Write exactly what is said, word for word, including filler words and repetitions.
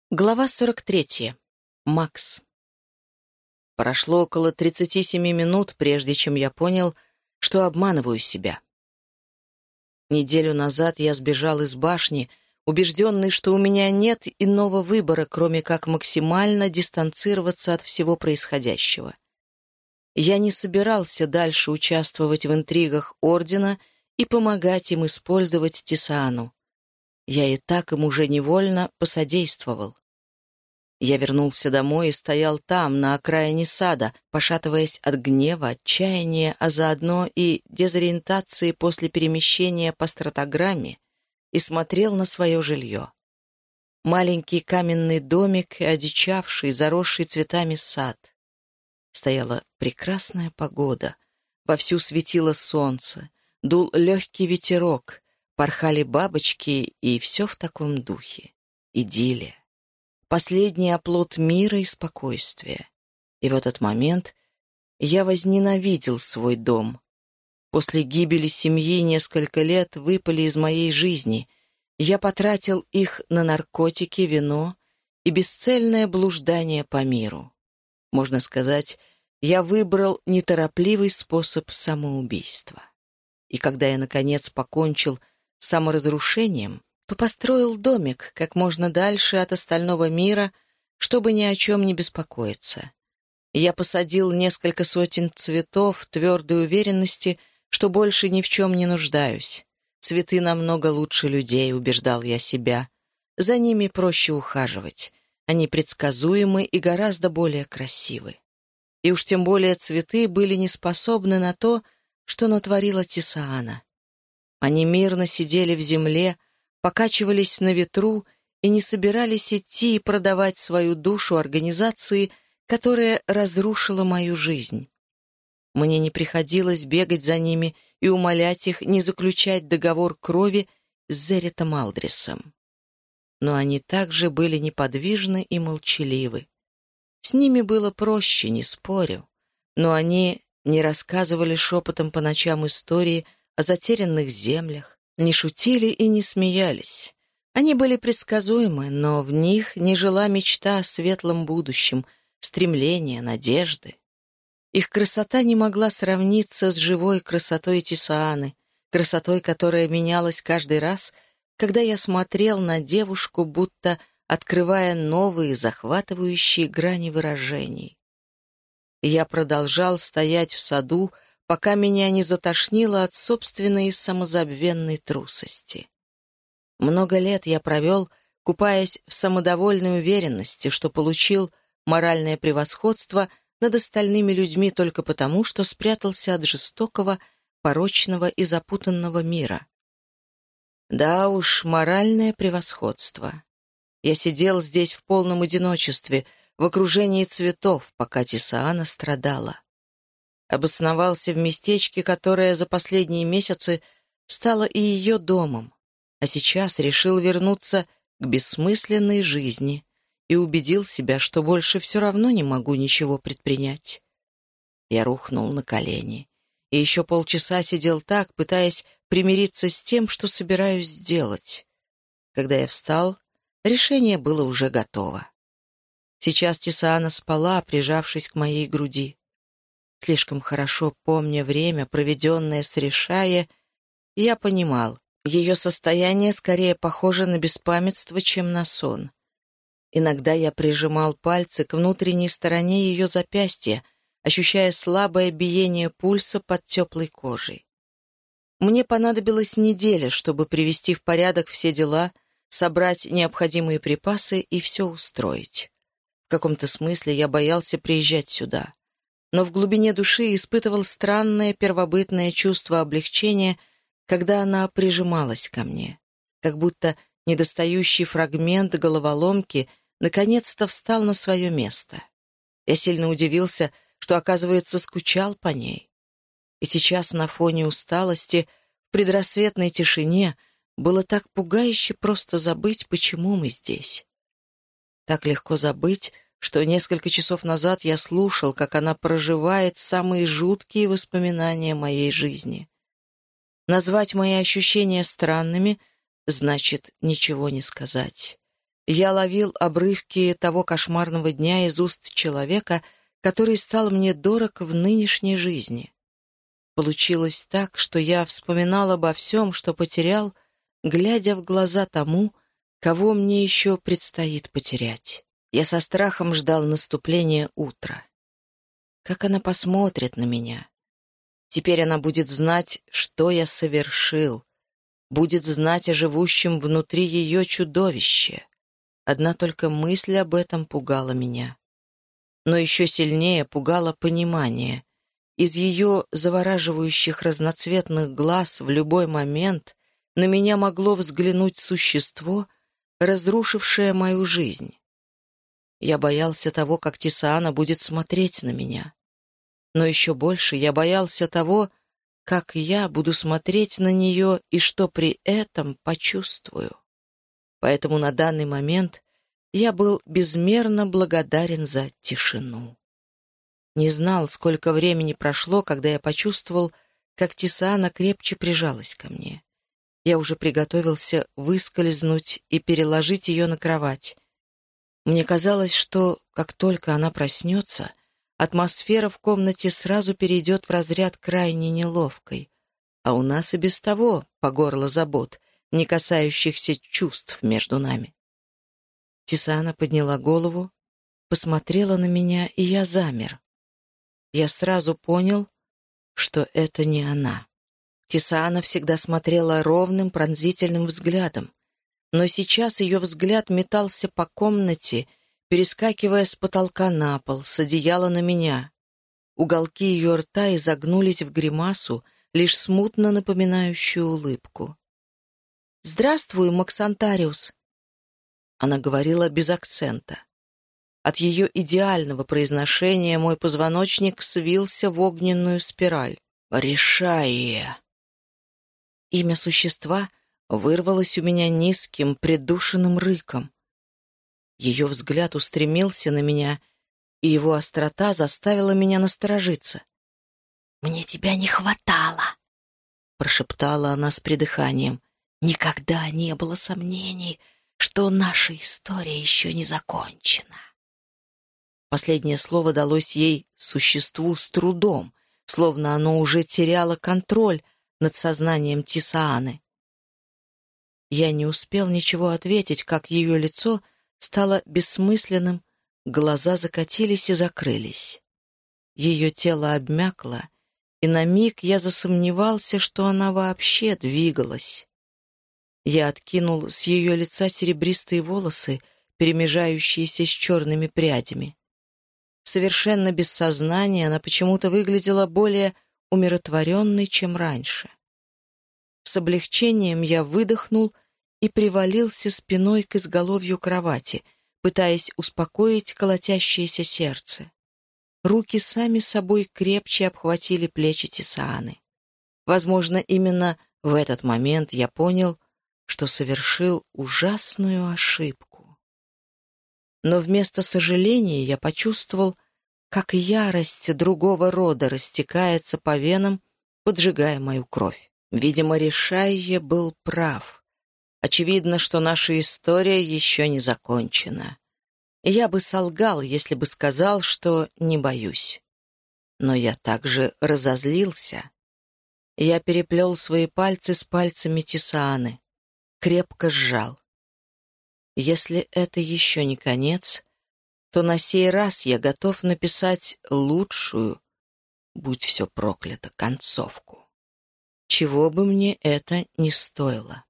Глава сорок третья. Макс. Прошло около тридцати семи минут, прежде чем я понял, что обманываю себя. Неделю назад я сбежал из башни, убежденный, что у меня нет иного выбора, кроме как максимально дистанцироваться от всего происходящего. Я не собирался дальше участвовать в интригах Ордена и помогать им использовать Тисаану. Я и так им уже невольно посодействовал. Я вернулся домой и стоял там, на окраине сада, пошатываясь от гнева, отчаяния, а заодно и дезориентации после перемещения по стратограмме, и смотрел на свое жилье. Маленький каменный домик и одичавший, заросший цветами сад. Стояла прекрасная погода, вовсю светило солнце, дул легкий ветерок, порхали бабочки, и все в таком духе. Идиллия. Последний оплот мира и спокойствия. И в этот момент я возненавидел свой дом. После гибели семьи несколько лет выпали из моей жизни. Я потратил их на наркотики, вино и бесцельное блуждание по миру. Можно сказать, я выбрал неторопливый способ самоубийства. И когда я, наконец, покончил с саморазрушением, то построил домик как можно дальше от остального мира, чтобы ни о чем не беспокоиться. Я посадил несколько сотен цветов в твердой уверенности, что больше ни в чем не нуждаюсь. Цветы намного лучше людей, убеждал я себя. За ними проще ухаживать. Они предсказуемы и гораздо более красивы. И уж тем более цветы были не способны на то, что натворила Тисаана. Они мирно сидели в земле, покачивались на ветру и не собирались идти и продавать свою душу организации, которая разрушила мою жизнь. Мне не приходилось бегать за ними и умолять их не заключать договор крови с Зеритом Алдрисом. Но они также были неподвижны и молчаливы. С ними было проще, не спорю, но они не рассказывали шепотом по ночам истории о затерянных землях, не шутили и не смеялись. Они были предсказуемы, но в них не жила мечта о светлом будущем, стремление, надежды. Их красота не могла сравниться с живой красотой Тисааны, красотой, которая менялась каждый раз, когда я смотрел на девушку, будто открывая новые, захватывающие грани выражений. Я продолжал стоять в саду, пока меня не затошнило от собственной самозабвенной трусости. Много лет я провел, купаясь в самодовольной уверенности, что получил моральное превосходство над остальными людьми только потому, что спрятался от жестокого, порочного и запутанного мира. Да уж, моральное превосходство. Я сидел здесь в полном одиночестве, в окружении цветов, пока Тисаана страдала. Обосновался в местечке, которое за последние месяцы стало и ее домом, а сейчас решил вернуться к бессмысленной жизни и убедил себя, что больше все равно не могу ничего предпринять. Я рухнул на колени и еще полчаса сидел так, пытаясь примириться с тем, что собираюсь сделать. Когда я встал, решение было уже готово. Сейчас Тисаана спала, прижавшись к моей груди. Слишком хорошо помня время, проведенное с Решая, я понимал, ее состояние скорее похоже на беспамятство, чем на сон. Иногда я прижимал пальцы к внутренней стороне ее запястья, ощущая слабое биение пульса под теплой кожей. Мне понадобилась неделя, чтобы привести в порядок все дела, собрать необходимые припасы и все устроить. В каком-то смысле я боялся приезжать сюда. Но в глубине души испытывал странное первобытное чувство облегчения, когда она прижималась ко мне, как будто недостающий фрагмент головоломки наконец-то встал на свое место. Я сильно удивился, что, оказывается, скучал по ней. И сейчас на фоне усталости, в предрассветной тишине, было так пугающе просто забыть, почему мы здесь. Так легко забыть, что несколько часов назад я слушал, как она проживает самые жуткие воспоминания моей жизни. Назвать мои ощущения странными значит ничего не сказать. Я ловил обрывки того кошмарного дня из уст человека, который стал мне дорог в нынешней жизни. Получилось так, что я вспоминал обо всем, что потерял, глядя в глаза тому, кого мне еще предстоит потерять. Я со страхом ждал наступления утра. Как она посмотрит на меня? Теперь она будет знать, что я совершил, будет знать о живущем внутри ее чудовище. Одна только мысль об этом пугала меня. Но еще сильнее пугало понимание. Из ее завораживающих разноцветных глаз в любой момент на меня могло взглянуть существо, разрушившее мою жизнь. Я боялся того, как Тисаана будет смотреть на меня. Но еще больше я боялся того, как я буду смотреть на нее и что при этом почувствую. Поэтому на данный момент я был безмерно благодарен за тишину. Не знал, сколько времени прошло, когда я почувствовал, как Тисаана крепче прижалась ко мне. Я уже приготовился выскользнуть и переложить ее на кровать. Мне казалось, что, как только она проснется, атмосфера в комнате сразу перейдет в разряд крайне неловкой, а у нас и без того по горло забот, не касающихся чувств между нами. Тисаана подняла голову, посмотрела на меня, и я замер. Я сразу понял, что это не она. Тисаана всегда смотрела ровным, пронзительным взглядом, но сейчас ее взгляд метался по комнате, перескакивая с потолка на пол, с одеяла на меня. Уголки ее рта изогнулись в гримасу, лишь смутно напоминающую улыбку. «Здравствуй, Максантариус!» Она говорила без акцента. От ее идеального произношения мой позвоночник свился в огненную спираль. «Решай!» Имя существа вырвалось у меня низким, придушенным рыком. Ее взгляд устремился на меня, и его острота заставила меня насторожиться. «Мне тебя не хватало!» — прошептала она с придыханием. «Никогда не было сомнений, что наша история еще не закончена». Последнее слово далось ей, существу, с трудом, словно оно уже теряло контроль над сознанием Тисааны. Я не успел ничего ответить, как ее лицо стало бессмысленным, глаза закатились и закрылись. Ее тело обмякло, и на миг я засомневался, что она вообще двигалась. Я откинул с ее лица серебристые волосы, перемежающиеся с черными прядями. Совершенно без сознания она почему-то выглядела более умиротворенной, чем раньше. С облегчением я выдохнул и привалился спиной к изголовью кровати, пытаясь успокоить колотящееся сердце. Руки сами собой крепче обхватили плечи Тисааны. Возможно, именно в этот момент я понял, что совершил ужасную ошибку. Но вместо сожаления я почувствовал, как ярость другого рода растекается по венам, поджигая мою кровь. Видимо, Решайе был прав. Очевидно, что наша история еще не закончена. Я бы солгал, если бы сказал, что не боюсь. Но я также разозлился. Я переплел свои пальцы с пальцами Тисааны, крепко сжал. Если это еще не конец, то на сей раз я готов написать лучшую, будь все проклято, концовку. Чего бы мне это ни стоило.